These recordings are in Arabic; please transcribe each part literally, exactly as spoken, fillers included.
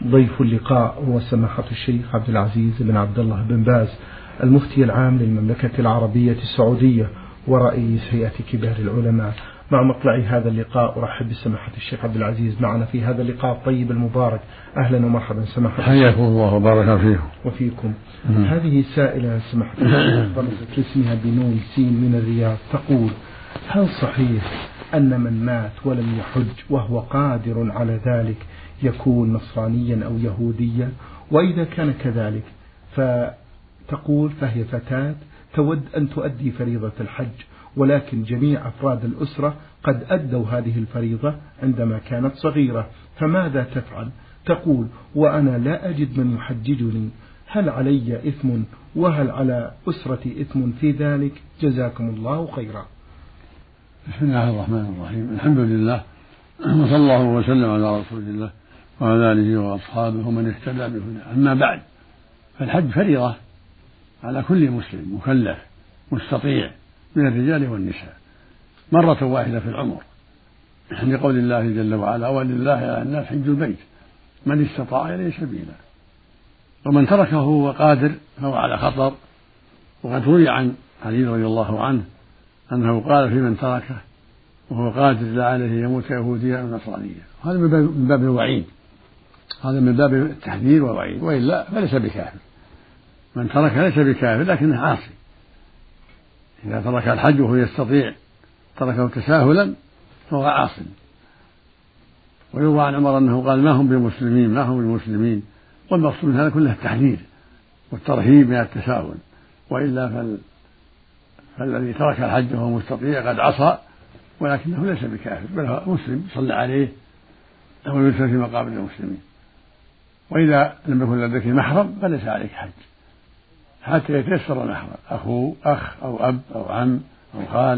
ضيف اللقاء هو سماحة الشيخ عبد العزيز بن عبد الله بن باز، المفتي العام للمملكة العربية السعودية ورئيس هيئة كبار العلماء. مع مطلع هذا اللقاء أرحب بسماحة الشيخ عبد العزيز معنا في هذا اللقاء الطيب المبارك. أهلا ومرحبا سماحة. حياكم الله وبارك فيكم. وفيكم. هذه سائلة سماحة الشيخ رمزت اسمها بنون سين من الرياض، تقول: هل صحيح أن من مات ولم يحج وهو قادر على ذلك يكون نصرانيا أو يهوديا؟ وإذا كان كذلك فتقول فهي فتاة تود أن تؤدي فريضة الحج، ولكن جميع أفراد الأسرة قد أدوا هذه الفريضة عندما كانت صغيرة، فماذا تفعل؟ تقول: وأنا لا أجد من يحججني، هل علي إثم وهل على أسرتي إثم في ذلك؟ جزاكم الله خيرا. بسم الله الرحمن الرحيم، الحمد لله وصلى الله وسلم على رسول الله وعلى آله وأصحابه ومن اهتدى بهداه. أما بعد، فالحج فريضة على كل مسلم مكلف مستطيع من الرجال والنساء مرة واحدة في العمر، لقول الله جل وعلا: ولله على الناس حج البيت من استطاع إليه سبيلا. ومن تركه وهو قادر فهو على خطر. وقد روي عن علي رضي الله عنه أنه قال في من تركه وهو قادر لا عليه يموت يهوديا أو نصرانيا. هذا من باب الوعيد، هذا من باب التحذير والوعيد، وإلا فليس بكافر. من ترك ليس بكافر لكنه عاصي. إذا ترك الحج وهو يستطيع تركه تساهلا فهو عاص. ويروى عن عمر أنه قال: ما هم بمسلمين ما هم بمسلمين. والمقصود من هذا كله التحذير والترهيب من التساهل، وإلا فال... فالذي ترك الحج وهو مستطيع قد عصى، ولكنه ليس بكافر بل هو مسلم صلى عليه أو يدفن في مقابر المسلمين. وإذا لم يكن لديك محرم فليس عليك حج حتى يتيسر المحرم، أخو أخ أو أب أو عم أو خال.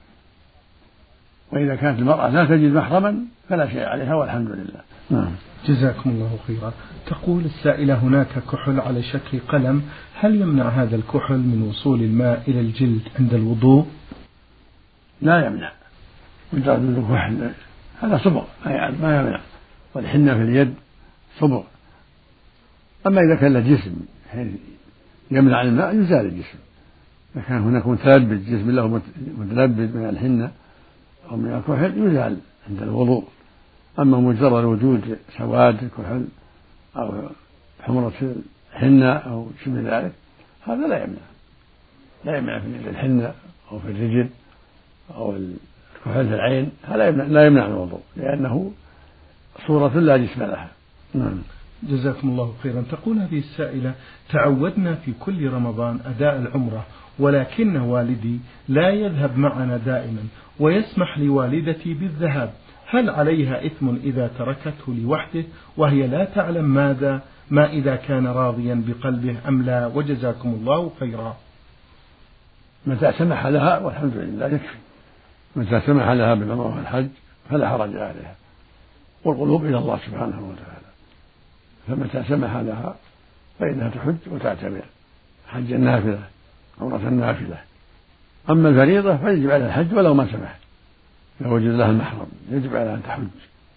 وإذا كانت المرأة لا تجد محرما فلا شيء عليها والحمد لله. نعم. جزاكم الله خيرا. تقول السائلة: هناك كحل على شكل قلم، هل يمنع هذا الكحل من وصول الماء إلى الجلد عند الوضوء؟ لا يمنع، مجرد الكحل هذا صبغ ما يمنع، والحنة في اليد صبغ. أما إذا كان له جسم يمنع الماء يزال الجسم. إذا كان هناك متلبد جسم له متلبد من الحنة أو من الكحل يزال عند الوضوء. أما مجرد وجود سواد الكحل أو حمرة الحنة أو شبه ذلك هذا لا يمنع، لا يمنع في الحنة أو في الرجل أو الكحل في العين، هذا يمنع لا يمنع الوضوء لأنه صورة لا جسم لها. نعم. جزاكم الله خيرا. تقول هذه السائلة: تعودنا في كل رمضان أداء العمرة، ولكن والدي لا يذهب معنا دائما ويسمح لوالدتي بالذهاب، هل عليها إثم إذا تركته لوحده وهي لا تعلم ماذا ما إذا كان راضيا بقلبه أم لا؟ وجزاكم الله خيرا. متى سمح لها والحمد لله يكفي، متى سمح لها بالعمرة والحج فلا حرج عليها، والقلوب إلى الله سبحانه وتعالى. فمتى سمح لها فإنها تحج وتعتمر حج النافلة عمرة النافلة. أما الفريضة فيجب عليها الحج ولو ما سمح، لو وجد لها المحرم يجب عليها أن تحج.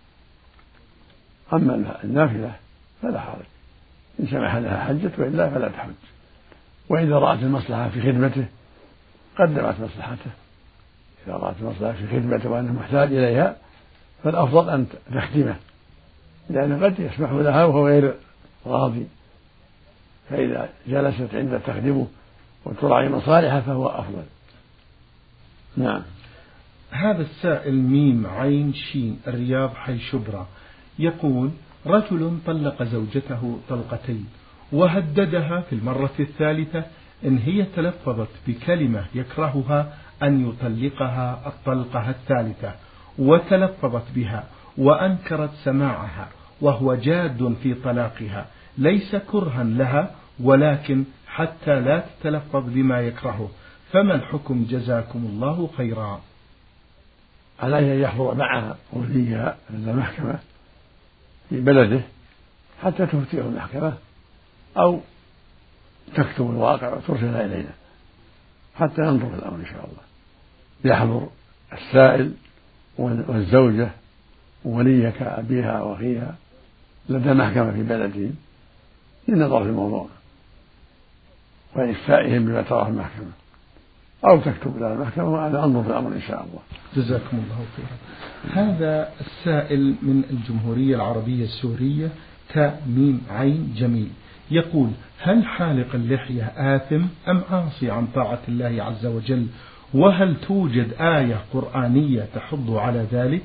أما النافلة فلا حرج، إن سمح لها حجت، وإلا فلا تحج. وإذا رأت المصلحة في خدمته قدمت مصلحته، إذا رأت المصلحة في خدمته وأنه محتاج إليها فالأفضل أن تخدمه، لأنه قد يسمح لها وهو غير راضي، فإذا جلست عند تخدمه وتراعي مصالحه فهو أفضل. نعم. هذا السائل ميم عين شين الرياض حي شبرا يقول: رجل طلق زوجته طلقتين وهددها في المرة الثالثة إن هي تلفظت بكلمة يكرهها أن يطلقها الطلقة الثالثة، وتلفظت بها وأنكرت سماعها وهو جاد في طلاقها، ليس كرها لها ولكن حتى لا تتلفظ بما يكرهه، فما الحكم جزاكم الله خيرا؟ عليه أن يحضر معها وليها عند المحكمة في بلده حتى تفتيه المحكمة، أو تكتب الواقع وترسلها إلينا حتى ننظر في الأمر إن شاء الله. يحضر السائل والزوجة وولي كأبيها وأخيها لدى محكمة في بلدهم للنظر في الموضوع وإفتائهم بما تراه المحكمة، أو تكتب إلى المحكمة وأنا أنظر في الأمر إن شاء الله. جزاكم الله خيرا. هذا السائل من الجمهورية العربية السورية تاء ميم عين جميل يقول: هل حالق اللحية آثم أم عاصي عن طاعة الله عز وجل؟ وهل توجد آية قرآنية تحض على ذلك؟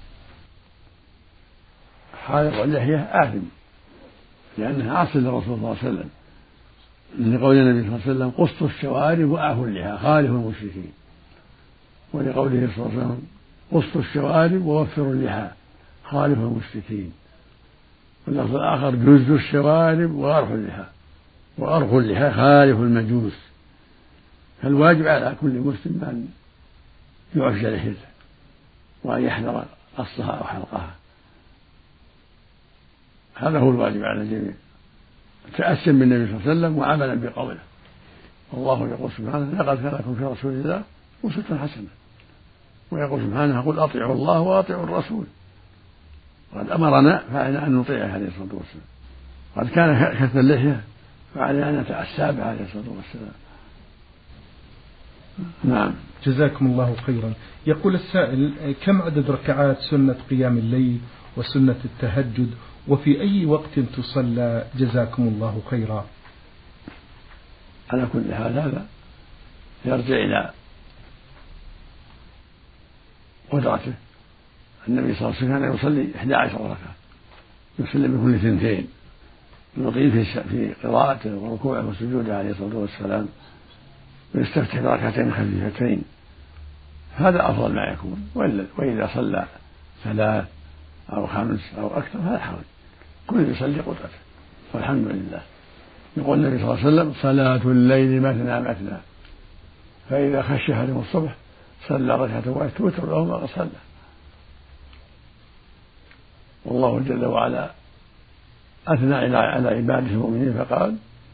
حالق اللحية آثم لأنها عاصي للرسول صلى الله عليه وسلم، لقول النبي صلى الله عليه وسلم: قصوا الشوارب وأعفوا اللحى خالفوا المشركين. ولقوله صلى الله عليه وسلم: قصوا الشوارب ووفروا اللحى خالفوا المشركين. واللفظ الآخر: جزوا الشوارب وأرخوا اللحى وأرخوا اللحى خالفوا المجوس. فالواجب على كل مسلم أن يعفي لحيته وأن يحذر قصها أو حلقها، هذا هو الواجب على الجميع، تأسيا بالنبي صلى الله عليه وسلم وعملا بقوله. والله يقول سبحانه: لقد كان لكم في رسول الله أسوة حسنة. ويقول سبحانه: قل أطيعوا الله وأطيعوا الرسول. قد أمرنا فعلينا أن نطيعه عليه الصلاة والسلام. قد كان كث اللحية فعلينا أن نتأسى به عليه الصلاة والسلام. نعم. جزاكم الله خيرا. يقول السائل: كم عدد ركعات سنة قيام الليل وسنة التهجد، وفي أي وقت تصلى؟ جزاكم الله خيرا. على كل حال هذا يرجع إلى قدرته. النبي صلى الله عليه وسلم كان يصلي إحدى عشر ركعة، يسلم بكل اثنتين، يطيل في قراءته وركوعه وسجوده عليه الصلاة والسلام، ويستفتح بركعتين خفيفتين. هذا أفضل ما يكون. وإذا صلى ثلاث أو خمس أو أكثر فلا حرج، كل يصلي قدرته والحمد لله. يقول النبي صلى الله عليه وسلم: صلاة الليل مثنى مثنى، فإذا خشي أحدهم الصبح صلى ركعة واحدة توتر له ما صلى. والله جل وعلا أثنى على عباده المؤمنين فقال: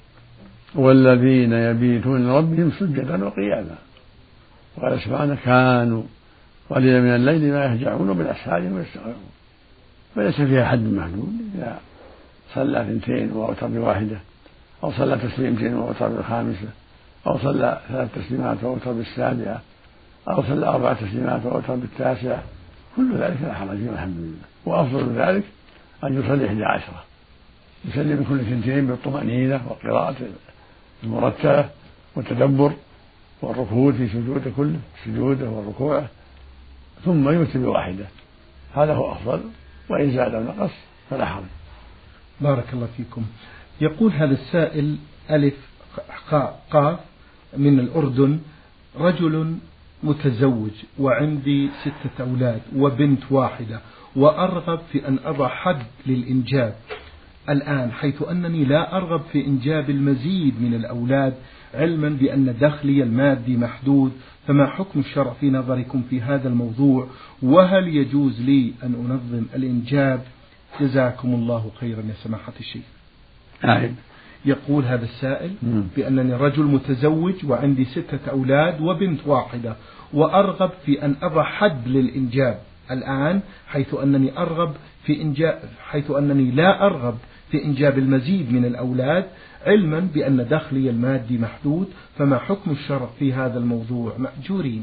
والذين يبيتون لربهم سجدا وقياما. وقال سبحانه: كانوا قليلا من الليل ما يهجعون وبالأسحار هم يستغفرون. فليس فيها حد محدود، إذا صلى اثنتين وأوتر بواحدة، أو صلى تسليمتين وأوتر بالخامسة، أو صلى ثلاث تسليمات وأوتر بالسابعة، أو صلى أربع تسليمات وأوتر بالتاسعة، كل ذلك لا حرج فيه والحمد لله. وأفضل ذلك أن يصلي إحدى عشرة، يسلم كل اثنتين بالطمأنينة وقراءة المرتبة والتدبر والركوع في سجوده كله، سجوده والركوع، ثم يوتر بواحدة، هذا هو أفضل. وإن زاد أو نقص فلا حرج. بارك الله فيكم. يقول هذا السائل: ألف قاف من الأردن: رجل متزوج وعندي ستة أولاد وبنت واحدة، وأرغب في أن أضع حد للإنجاب الآن، حيث أنني لا أرغب في إنجاب المزيد من الأولاد، علما بأن دخلي المادي محدود، فما حكم الشرع في نظركم في هذا الموضوع؟ وهل يجوز لي أن أنظم الإنجاب؟ جزاكم الله خيرا يا سماحة الشيخ. آه. يقول هذا السائل بأنني رجل متزوج وعندي ستة أولاد وبنت واحدة، وأرغب في أن أضع حد للإنجاب الآن، حيث أنني أرغب في إنجاب حيث أنني لا أرغب في إنجاب المزيد من الأولاد، علما بأن دخلي المادي محدود، فما حكم الشرع في هذا الموضوع؟ مأجورين.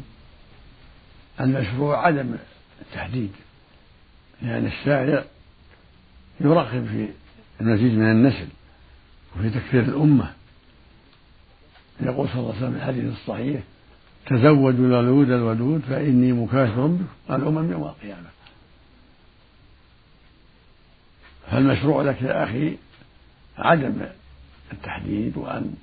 المشروع عدم التحديد، لأن يعني الشارع يرغب في المزيد من النسل وفي تكثير الأمة. يقول صلى الله عليه وسلم في الحديث الصحيح: تزوجوا الولود الودود فإني مكاثر بكم الأمم يوم القيامة. فالمشروع لك يا أخي عدم التحديد، وأن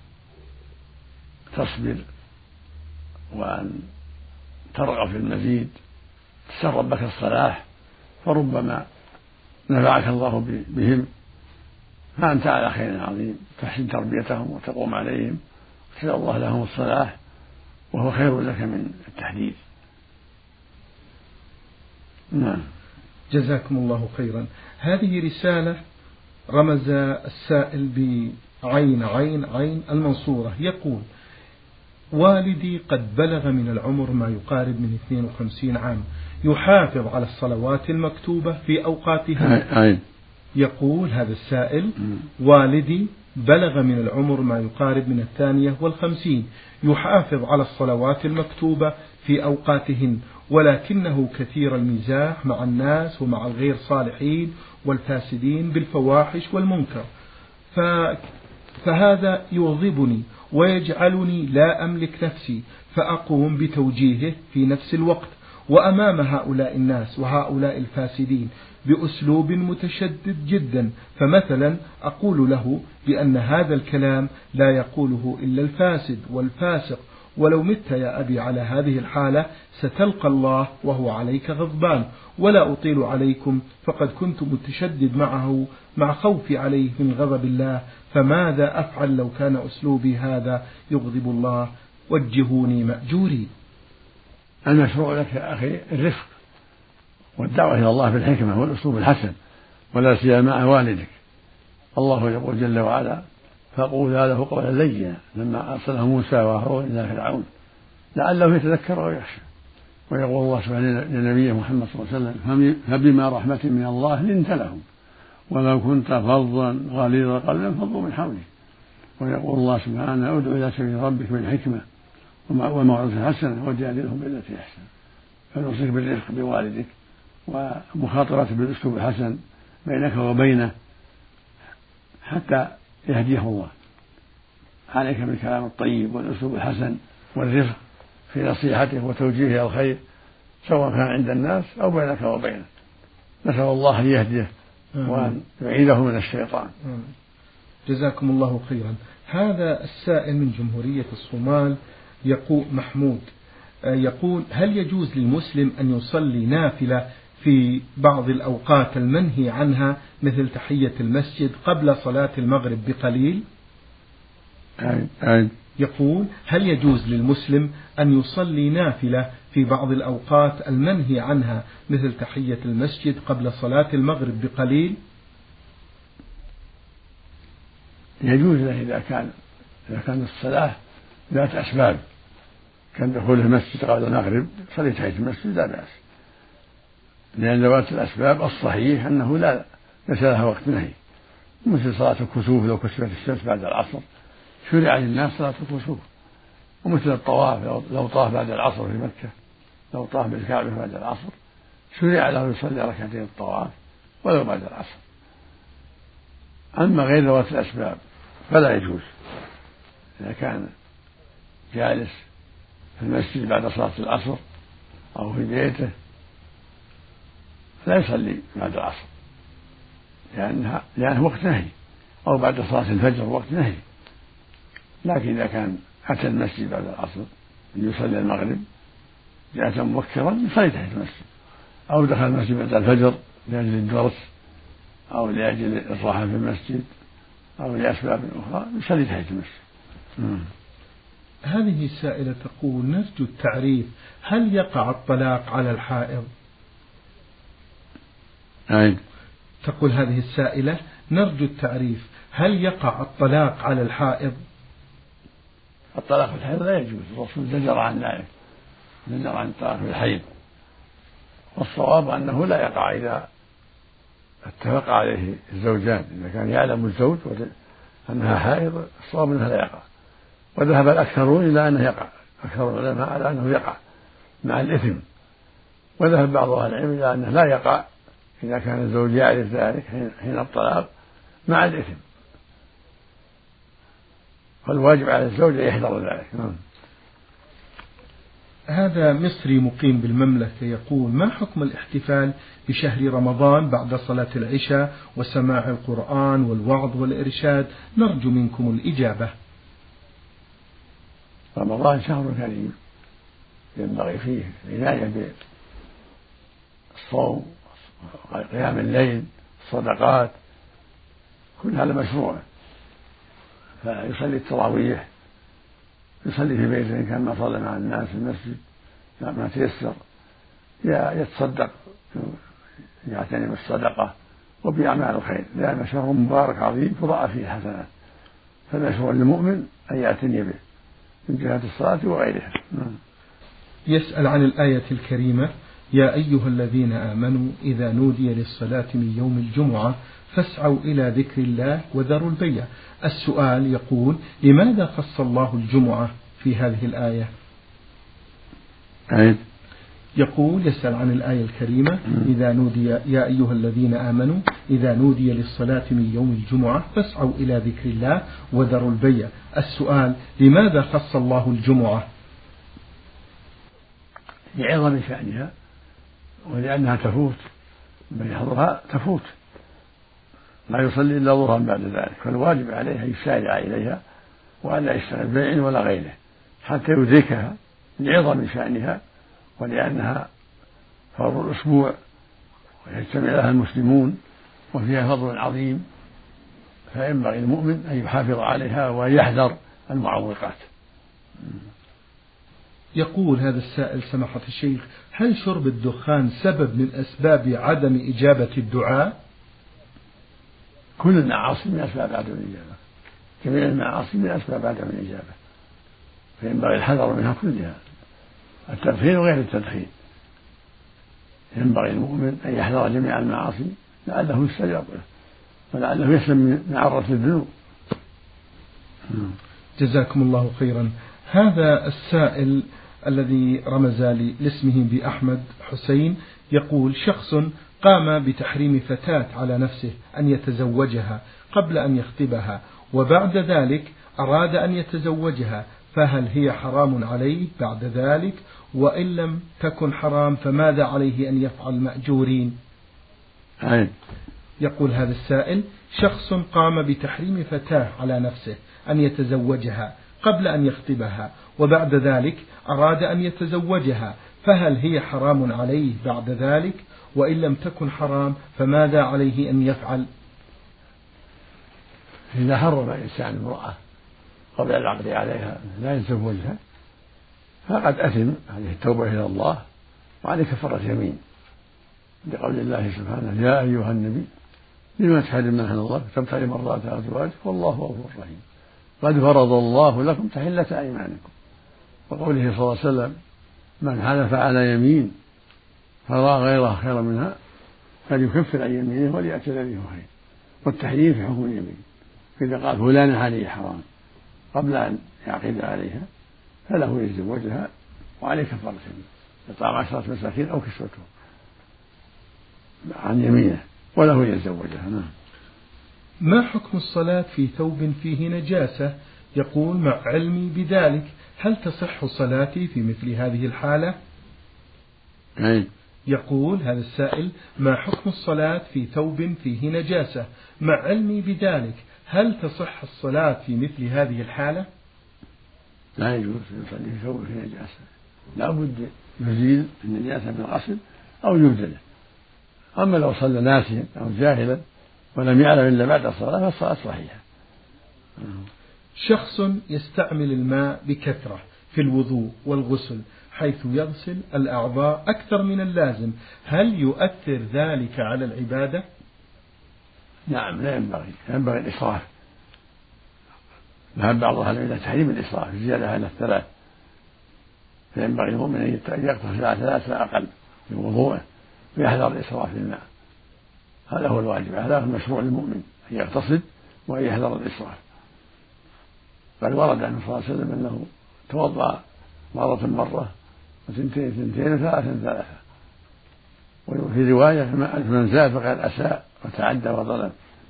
تصبر وأن ترغب في المزيد، تسأل ربك الصلاح، فربما نفعك الله بهم، فأنت على خير عظيم، تحسن تربيتهم وتقوم عليهم وتسأل الله لهم الصلاح، وهو خير لك من التحديد. نعم. جزاكم الله خيرا. هذه رسالة رمز السائل بعين عين عين المنصورة، يقول: والدي قد بلغ من العمر ما يقارب من اثنين وخمسين عام، يحافظ على الصلوات المكتوبة في أوقاتها. عين يقول هذا السائل: والدي بلغ من العمر ما يقارب من الثانية والخمسين، يحافظ على الصلوات المكتوبة في أوقاتهن، ولكنه كثير المزاح مع الناس ومع الغير صالحين والفاسدين بالفواحش والمنكر، ف... فهذا يغضبني ويجعلني لا أملك نفسي، فأقوم بتوجيهه في نفس الوقت وأمام هؤلاء الناس وهؤلاء الفاسدين بأسلوب متشدد جدا. فمثلا أقول له بأن هذا الكلام لا يقوله إلا الفاسد والفاسق، ولو مت يا أبي على هذه الحالة ستلقى الله وهو عليك غضبان، ولا أطيل عليكم فقد كنت متشدد معه مع خوفي عليه من غضب الله، فماذا أفعل لو كان أسلوبي هذا يغضب الله؟ وجهوني مأجوري. المشروع لك يا أخي الرفق والدعوة إلى الله بالحكمة والأسلوب الحسن، ولا سيما مع والدك. الله يقول جل وعلا: فقولا له قولا لينا لما أرسله موسى وهارون إلى فرعون لعله يتذكر ويخشى. ويقول الله سبحانه لنبيه محمد صلى الله عليه وسلم: فبما رحمة من الله لنت لهم ولو كنت فظا غليظ القلب لانفضوا من حولك. ويقول الله سبحانه: ادع إلى سبيل ربك بالحكمة وموعظة حسنة وجادلهم بالتي أحسن. فنوصيك بالرفق بوالدك ومخاطرته بالأسلوب الحسن بينك وبينه حتى يهديه الله. عليك بالكلام الطيب والأسلوب الحسن والرفق في نصيحته وتوجيهه إلى الخير، سواء كان عند الناس أو بينك وبينه. نسأل الله أن يهديه وأن يعيده من الشيطان. جزاكم الله خيرا. هذا السائل من جمهورية الصومال يقول محمود يقول: هل يجوز للمسلم أن يصلي نافلة في بعض الأوقات المنهي عنها مثل تحية المسجد قبل صلاة المغرب بقليل؟ أي أي. يقول: هل يجوز للمسلم أن يصلي نافلة في بعض الأوقات المنهي عنها مثل تحية المسجد قبل صلاة المغرب بقليل؟ يجوز له إذا كان إذا كان الصلاة ذات أسباب، كان دخول المسجد قبل المغرب صلي تحية المسجد لا بأس، لأن ذوات الأسباب الصحيح أنه لا ليس لها وقت نهي، مثل صلاة الكسوف لو كسفت الشمس بعد العصر شرع للناس صلاة الكسوف، ومثل الطواف لو طاف بعد العصر في مكة، لو طاف بالكعبة بعد العصر شرع له يصلي ركعتين الطواف ولو بعد العصر. أما غير ذوات الأسباب فلا يجوز. إذا كان جالس في المسجد بعد صلاة العصر أو في بيته لا يصلي بعد العصر لأنها لأنه وقت نهي، أو بعد صلاة الفجر وقت نهي. لكن إذا كان أتى المسجد بعد العصر ليصلي المغرب جاء مبكرا يصلي تحت المسجد، أو دخل المسجد بعد الفجر لأجل الدرس أو لأجل الراحة في المسجد أو لأسباب أخرى يصلي تحت المسجد. هذه السائلة تقول: نرجو التعريف، هل يقع الطلاق على الحائض؟ أي. تقول هذه السائلة: نرجو التعريف، هل يقع الطلاق على الحائض؟ الطلاق في الحيض لا يجوز، الرسول زجر عن ذلك، زجر عن الطلاق في الحيض، والصواب أنه لا يقع إذا اتفق عليه الزوجان. إذا كان يعلم الزوج أنها حائض الصواب أنها لا يقع، وذهب الأكثرون إلى أنه يقع، أكثر العلماء على أنه يقع مع الإثم، وذهب بعض أهل العلم إلى أنه لا يقع إذا كان الزوج يعرف ذلك حين الطلاق مع الإثم، فالواجب على الزوج أن يحذر ذلك. هذا مصري مقيم بالمملكة يقول: ما حكم الاحتفال بشهر رمضان بعد صلاة العشاء وسماع القرآن والوعظ والإرشاد؟ نرجو منكم الإجابة. رمضان شهر كريم ينبغي فيه العناية بالصوم، قيام الليل، الصدقات، كل هذا مشروع. فيصلي التراويح، يصلي في بيته إن كان ما صلى مع الناس في المسجد ما تيسر، يتصدق، يعتني بالصدقة وبأعمال الخير، لأن شهر مبارك عظيم تضاعف فيه الحسنات، فالمشروع للمؤمن أن يعتني به من جهة الصلاة وغيرها. يسأل عن الآية الكريمة: يا أيها الذين آمنوا إذا نودي للصلاة من يوم الجمعة فاسعوا إلى ذكر الله وذروا البيع. السؤال يقول: لماذا خص الله الجمعة في هذه الآية؟ عيد. يقول يسأل عن الآية الكريمة: إذا نودي يا أيها الذين آمنوا إذا نودي للصلاة من يوم الجمعة فاسعوا إلى ذكر الله وذروا البيع. السؤال: لماذا خص الله الجمعة؟ لعظم شأنها ولأنها تفوت، من يحضرها تفوت، لا يصلي إلا ظهرا بعد ذلك، فالواجب عليه أن يسارع إليها وأن لا يشتغل بيع ولا غيره حتى يدركها لعظم شأنها ولأنها فرض الأسبوع ويجتمع لها المسلمون وفيها فضل عظيم، فينبغي المؤمن أن يحافظ عليها ويحذر المعوقات. يقول هذا السائل: سماحة الشيخ، هل شرب الدخان سبب من أسباب عدم إجابة الدعاء؟ كل المعاصي من أسباب عدم الإجابة، جميع المعاصي من أسباب عدم الإجابة، فينبغي الحذر منها كلها، التدخين وغير التدخين. ينبغي المؤمن أن يحذر جميع المعاصي لعله يستجاب له ولعله يسلم من عرة الذنوب. جزاكم الله خيرا. هذا السائل الذي رمز لاسمه بأحمد حسين يقول: شخص قام بتحريم فتاة على نفسه أن يتزوجها قبل أن يخطبها، وبعد ذلك أراد أن يتزوجها، فهل هي حرام عليه بعد ذلك؟ وإن لم تكن حرام فماذا عليه أن يفعل مأجورين؟ أي. يقول هذا السائل: شخص قام بتحريم فتاة على نفسه أن يتزوجها قبل أن يخطبها، وبعد ذلك أراد أن يتزوجها، فهل هي حرام عليه بعد ذلك؟ وإن لم تكن حرام فماذا عليه أن يفعل؟ إذا حرم الإنسان امرأة قبل العقد عليها لا يتزوجها فقد أثم، عليه التوبة إلى الله وعليه كفارة يمين، لقول الله سبحانه: يا أيها النبي لما تحرم ما أحل الله تبتغي مرضات أزواجك والله غفور رحيم قد فرض الله لكم تحلة أيمانكم. وقوله صلى الله عليه وسلم: من حلف على يمين فرأى غيرها خيرا منها فليكفر عن يمينه وليأتي الذي هو خير. والتحريم في حكم اليمين، فإذا قال فلان عليه حرام قبل أن يعقد عليها فله يتزوجها وعليه كفارة يمين، إطعام عشرة مساكين أو كسوتهم عن يمينه وله يتزوجها. نعم. ما حكم الصلاة في ثوب فيه نجاسة؟ يقول: مع علمي بذلك هل تصح صلاتي في مثل هذه الحالة؟ أي. يقول هذا السائل: ما حكم الصلاة في ثوب فيه نجاسة؟ مع علمي بذلك هل تصح الصلاة في مثل هذه الحالة؟ لا يجوز يصلي في ثوب فيه نجاسة، لا بد يزيل النجاسة بالغسل أو يبدله. أما لو صلى ناسيا أو جاهلا ولم يعلم إلا بعد الصلاة فالصلاة صحيحة. شخص يستعمل الماء بكثرة في الوضوء والغسل حيث يغسل الأعضاء أكثر من اللازم، هل يؤثر ذلك على العبادة؟ نعم، لا ينبغي ينبغي الإسراف. ذهب بعض أهل العلم إلى تحريم الإسراف الزيادة على الثلاث، فينبغي المؤمن أن يقتصر على ثلاث أقل في وضوءه ويحذر الإسراف في الماء. هذا هو الواجب، هذا هو المشروع للمؤمن، أن يقتصد وأن يحذر الإسراف. بل ورد عنه صلى الله عليه وسلم أنه توضأ مرة مرة وثنتين ثنتين وثلاثا ثلاثة، وفي رواية: من زاد فقد أساء وتعدى وظلم.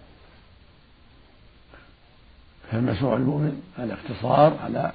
فالمشروع المؤمن الاقتصار على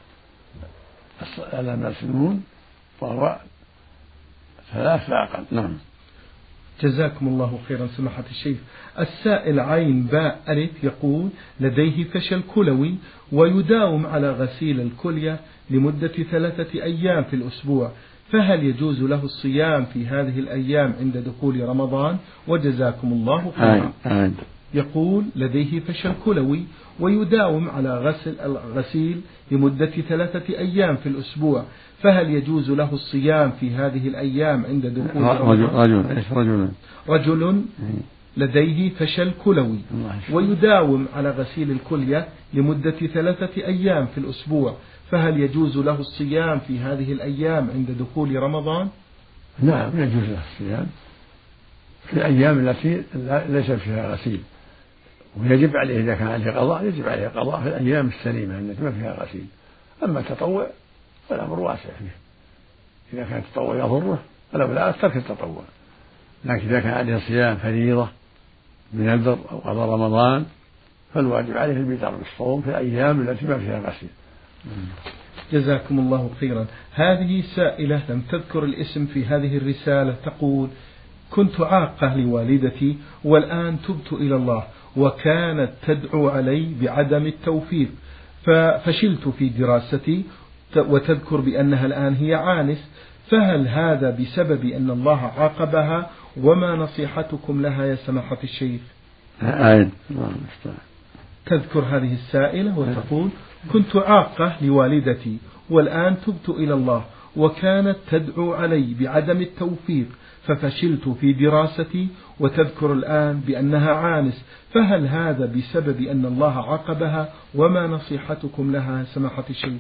على ما يسلمون وهو ثلاث فأقل. نعم. جزاكم الله خيرا سماحة الشيخ. السائل عين باء ألف يقول: لديه فشل كلوي ويداوم على غسيل الكلية لمدة ثلاثة أيام في الأسبوع، فهل يجوز له الصيام في هذه الأيام عند دخول رمضان؟ وجزاكم الله خيرا. آمين. يقول: لديه فشل كلوي ويداوم على غسل الغسيل لمدة ثلاثة أيام في الأسبوع، فهل يجوز له الصيام في هذه الأيام عند دخول رمضان؟ رجل رجل رجل لديه فشل كلوي ويداوم على غسيل الكلية لمدة ثلاثة أيام في الأسبوع، فهل يجوز له الصيام في هذه الأيام عند دخول رمضان؟ نعم يجوز له الصيام في الأيام التي ليس فيها غسيل، ويجب عليه إذا كان عليه قضاء يجب عليه قضاء في الأيام السليمة التي ما فيها غسيل. أما التطوع فالأمر واسع فيه، إذا كان التطوع يضره فالأولى ترك التطوع، لكن إذا كان عليه صيام فريضة بنذر أو قضاء رمضان فالواجب عليه البدار بالصوم في الأيام التي ما فيها غسيل. جزاكم الله خيرا. هذه سائلة لم تذكر الاسم في هذه الرسالة، تقول: كنت عاقة لوالدتي والآن تبت إلى الله، وكانت تدعو علي بعدم التوفيق، ففشلت في دراستي، وتذكر بأنها الآن هي عانس، فهل هذا بسبب أن الله عاقبها؟ وما نصيحتكم لها يا سماحة الشيخ؟ تذكر هذه السائلة وتقول: كنت عاقة لوالدتي والآن تبت إلى الله، وكانت تدعو علي بعدم التوفيق، ففشلت في دراستي، وتذكر الآن بأنها عانس، فهل هذا بسبب أن الله عاقبها؟ وما نصيحتكم لها سماحة الشيخ؟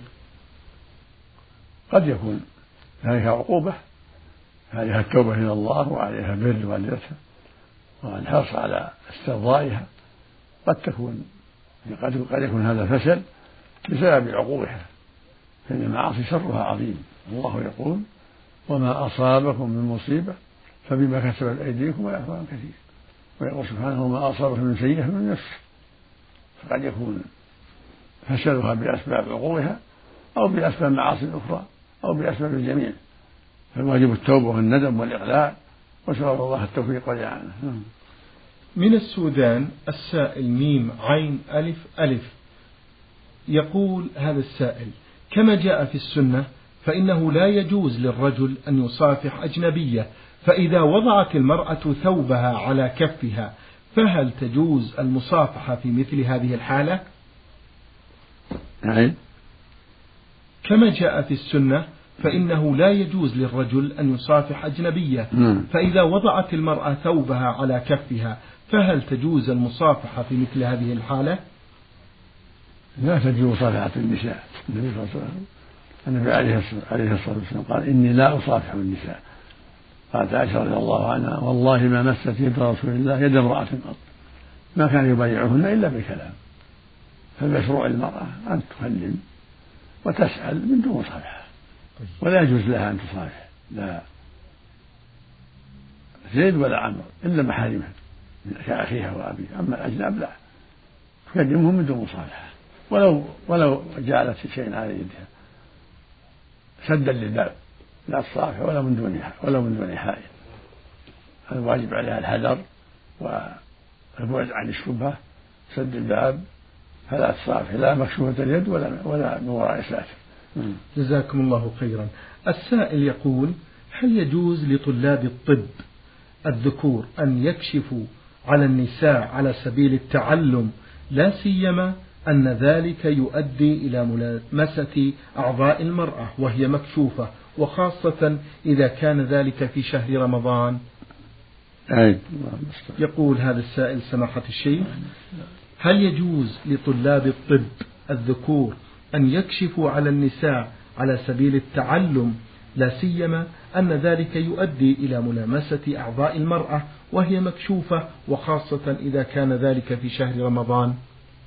قد يكون عليها عقوبة، عليها التوبة إلى الله وعليها بر والدتها والحرص على استرضائها، قد تكون قد يكون هذا فشل بسبب عقوبها، فإن المعاصي شرها عظيم. الله يقول: وما أصابكم من مصيبة فبما كسبت أيديكم ويعفو عن كثير، ويقول سبحانه: وما أصابك من سيئة من نفسك. فقد يكون فشلها بأسباب عقوبها أو بأسباب معاصي أخرى أو بأسباب الجميع، فالواجب التوبة والندم والإقلاع وسأل الله التوفيق والإعانة. من السودان السائل ميم عين ألف ألف يقول هذا السائل: كما جاء في السنة فإنه لا يجوز للرجل أن يصافح أجنبية، فإذا وضعت المرأة ثوبها على كفها فهل تجوز المصافحة في مثل هذه الحالة؟ نعم. كما جاء في السنة فإنه لا يجوز للرجل أن يصافح أجنبية، فإذا وضعت المرأة ثوبها على كفها فهل تجوز المصافحة في مثل هذه الحالة؟ لا تجوز مصافحة النساء. النبي صلى الله عليه وسلم النبي عليه الصلاة والسلام قال: إني لا أصافح النساء. قالت عائشة رضي الله عنها: والله ما مست يد رسول الله يد امرأة قط، ما كان يبايعهن إلا بالكلام. فالمشروع المرأة أن تكلم وتسأل من دون مصافحة، ولا يجوز لها أن تصافح لا زيد ولا عمرو إلا محارمها كأخيها وأبيها، أما الأجناب لا تكلمهم من دون مصافحة، ولو ولو جعلت شيء على يدها سدا للباب لا تصافح ولا من دونها ولا من دون حائل. الواجب عليها الحذر والبعد عن الشبهة، سد الباب، فلا تصافح لا مكشوفة اليد ولا ولا من وراء ساتر. جزاكم الله خيرا. السائل يقول: هل يجوز لطلاب الطب الذكور أن يكشفوا على النساء على سبيل التعلم، لا سيما أن ذلك يؤدي إلى ملامسة أعضاء المرأة وهي مكشوفة، وخاصة إذا كان ذلك في شهر رمضان؟ يقول هذا السائل: سماحة الشيخ، هل يجوز لطلاب الطب الذكور أن يكشفوا على النساء على سبيل التعلم، لا سيما أن ذلك يؤدي إلى ملامسة أعضاء المرأة وهي مكشوفة، وخاصة إذا كان ذلك في شهر رمضان؟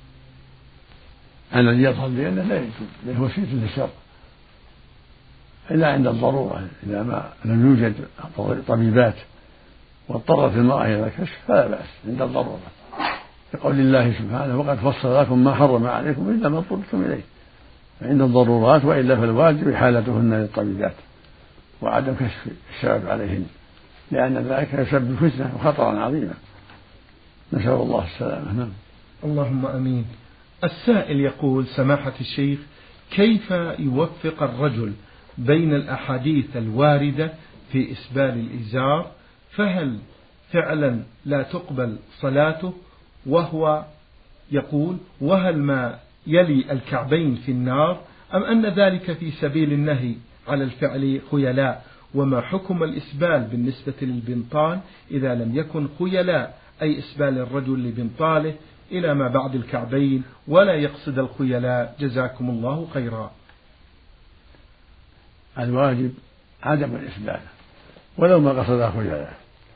أنا الذي يظهر لأنه لا يجوز، لأنه وسيلة للشر إلا عند الضرورة، إذا ما لم يوجد طبيبات واضطرت المرأة إلى الكشف فلا بأس عند الضرورة، لقول الله سبحانه: وقد فصل لكم ما حرم عليكم إلا ما اضطررتم إليه. فعند الضرورات، وإلا فالواجب حالتهن للطبيبات وعدم كشف الشباب عليهن، لأن ذلك يسبب فتنة وخطرا عظيما، نسأل الله السلامة. اللهم أمين. السائل يقول: سماحة الشيخ، كيف يوفق الرجل بين الأحاديث الواردة في إسبال الإزار؟ فهل فعلا لا تقبل صلاته؟ وهو يقول: وهل ما يلي الكعبين في النار، أم أن ذلك في سبيل النهي على الفعل خيلاء؟ وما حكم الإسبال بالنسبة للبنطال إذا لم يكن خيلاء، أي إسبال الرجل لبنطاله إلى ما بعد الكعبين ولا يقصد الخيلاء؟ جزاكم الله خيرا. الواجب عدم الإسبال، ولو ما قصد خيلاء.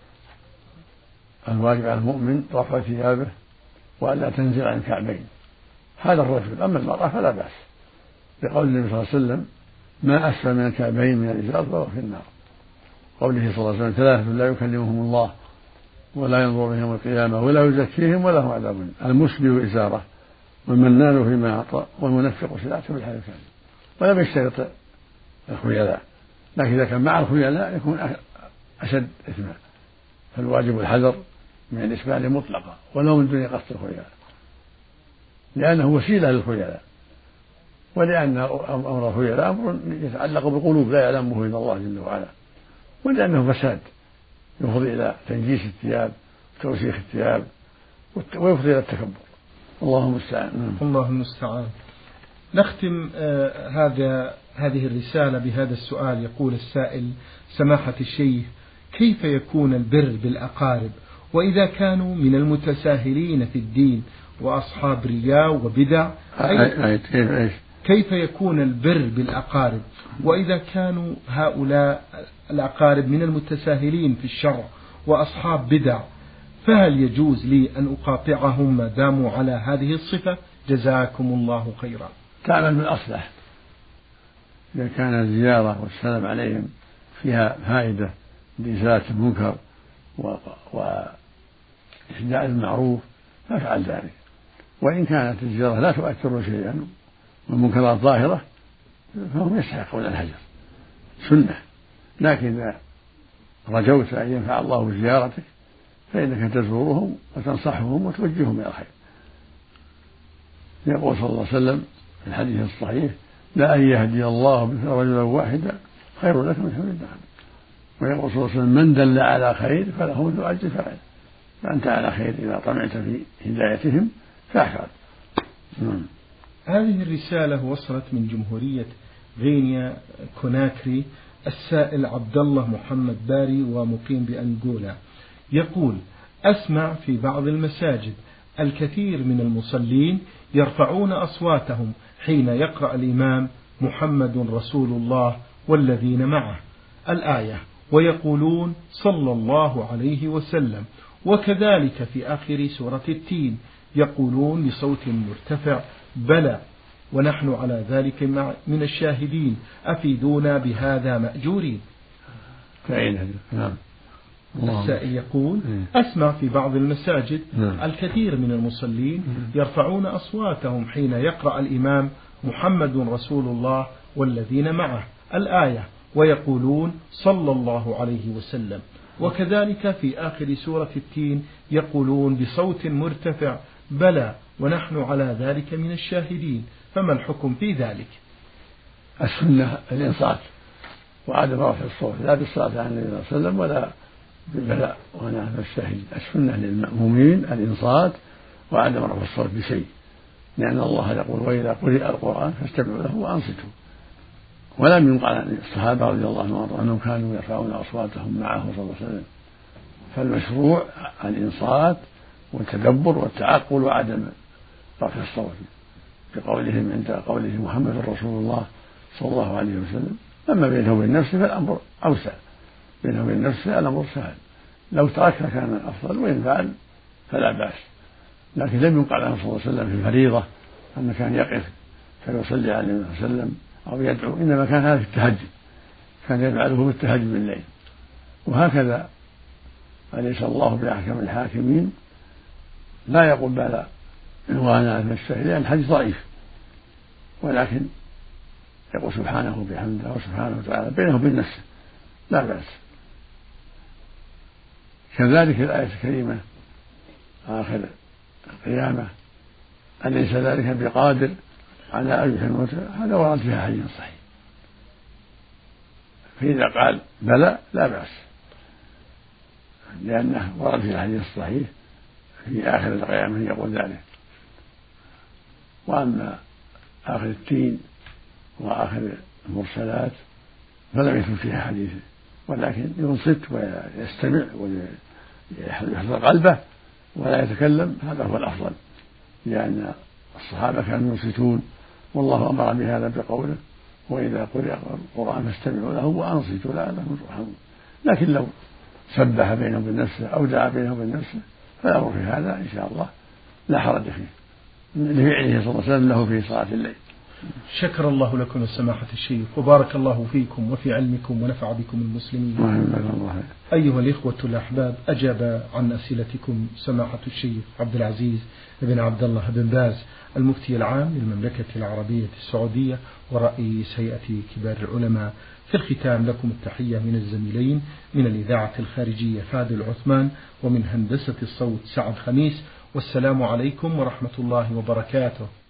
الواجب على المؤمن رفع ثيابه وألا تنزل عن الكعبين، هذا الرجل. أما المرأة فلا بأس، بقول النبي صلى الله عليه وسلم ما أسفل من الكعبين من الإزار فهو في النار. قوله صلى الله عليه وسلم ثلاثة لا يكلمهم الله ولا ينظر بهم يوم القيامة ولا يزكيهم ولا هم عذاب. المسبل إزاره والمنان فيما أعطى والمنفق سلعته بالحلال الكاذب. ولم يشترط الخيلاء، لكن إذا كان مع الخيلاء يكون أشد إثما، فالواجب الحذر من الإسبال مطلقا ولو من دون قصد الخيلاء، لأنه وسيلة للخيلاء، ولأن أمر الخيلاء أمر يتعلق بالقلوب لا يعلمه إلا الله جل وعلا، ولأنه فساد يفضي إلى تنجيس الثياب وتوسيخ الثياب ويفضي إلى التكبر. الله المستعان. الله المستعان. نختم آه هذا هذه الرسالة بهذا السؤال. يقول السائل: سماحة الشيخ، كيف يكون البر بالأقارب وإذا كانوا من المتساهلين في الدين وأصحاب رياء وبدع؟ كيف يكون البر بالأقارب وإذا كانوا هؤلاء الأقارب من المتساهلين في الشرع وأصحاب بدع، فهل يجوز لي أن أقاطعهم ما داموا على هذه الصفة؟ جزاكم الله خيرا. تعمل بالأصلح، إذا كان الزيارة والسلام عليهم فيها فائدة لإزالة المنكر وإحداء المعروف فافعل ذلك، وإن كانت الزيارة لا تؤثر شيئا والمنكرات ظاهرة فهم يستحقون الهجر سنة، لكن إذا رجوت أن ينفع الله بزيارتك فإنك تزورهم وتنصحهم وتوجههم إلى الخير. يقول صلى الله عليه وسلم في الحديث الصحيح: لا أن يهدي الله بك رجلا واحدا خير لك من حمل النعم. ويقول صلى الله عليه وسلم: من دل على خير فله مثل أجر فاعله. فأنت على خير إذا طمعت في هدايتهم فافعل. هذه الرسالة وصلت من جمهورية غينيا كوناكري. السائل عبد الله محمد باري ومقيم بأنغولا، يقول: أسمع في بعض المساجد الكثير من المصلين يرفعون أصواتهم حين يقرأ الإمام محمد رسول الله والذين معه الآية، ويقولون صلى الله عليه وسلم، وكذلك في آخر سورة التين يقولون بصوت مرتفع بلى ونحن على ذلك من الشاهدين، أفيدونا بهذا مأجورين. نعم. السائل يقول: أسمع في بعض المساجد الكثير من المصلين يرفعون أصواتهم حين يقرأ الإمام محمد رسول الله والذين معه الآية، ويقولون صلى الله عليه وسلم، وكذلك في آخر سورة التين يقولون بصوت مرتفع بلى ونحن على ذلك من الشاهدين، فما الحكم في ذلك؟ السنة الإنصات وعدم رفع الصوت، لا بالصلاة على النبي صلى الله عليه وسلم ولا بالبلاء ونحن الشاهد. السنة للمأمومين الإنصات وعدم رفع الصوت بشيء، لأن الله يقول: وإذا قرئ القرآن فاستمعوا له وأنصتوا. ولم ينقل عن الصحابة رضي الله عنهم أنهم كانوا يرفعون أصواتهم معه صلى الله عليه وسلم، فالمشروع الإنصات والتدبر والتعقل وعدم رفع الصوت، بقولهم عند قوله محمد رسول الله صلى الله عليه وسلم. أما بينه وبين نفسه فالأمر أوسع، بينه وبين نفسه الأمر سهل، لو تركها كان أفضل، وإن فعل فلا بأس. لكن لم ينقل عنه صلى الله عليه وسلم في الفريضة أن كان يقف فيصلي عليه النبي صلى الله عليه وسلم أو يدعو، إنما كان هذا في التهجد، كان يفعله بالتهجد بالليل. وهكذا أليس الله بأحكم الحاكمين؟ لا يقول بلى وانا من الشاهد، لأن الحديث ضعيف، ولكن يقول سبحانه بحمده وسبحانه وتعالى بينه وبين نفسه لا بأس. كذلك الآية الكريمة آخر القيامة: أليس ذلك بقادر على أن يحيي الموتى، هذا ورد فيها حديث صحيح، فإذا قال بلى لا بأس، لأنه ورد في الحديث الصحيح في آخر القيامة يقول ذلك. وأما آخر التين وآخر المرسلات فلم يكن فيها حديث، ولكن ينصت ويستمع ويحضر قلبه ولا يتكلم، هذا هو الأفضل، لأن الصحابة كانوا ينصتون، والله أمر بهذا بقوله: وإذا قرئ القرآن فاستمعوا له وأنصتوا لعلكم ترحمون. لكن لو سبح بينه وبين نفسه أو دعا بينه وبين نفسه فالأمر في هذا إن شاء الله لا حرج فيه لفعله صلى الله عليه وسلم له في صلاة الليل. شكر الله لكم سماحة الشيخ وبارك الله فيكم وفي علمكم ونفع بكم المسلمين. الله. أيها الإخوة الأحباب، أجاب عن أسئلتكم سماحة الشيخ عبد العزيز بن عبد الله بن باز المفتي العام للمملكة العربية السعودية ورئيس هيئة كبار العلماء. في الختام لكم التحية من الزميلين من الإذاعة الخارجية فادل عثمان ومن هندسة الصوت سعد خميس، والسلام عليكم ورحمة الله وبركاته.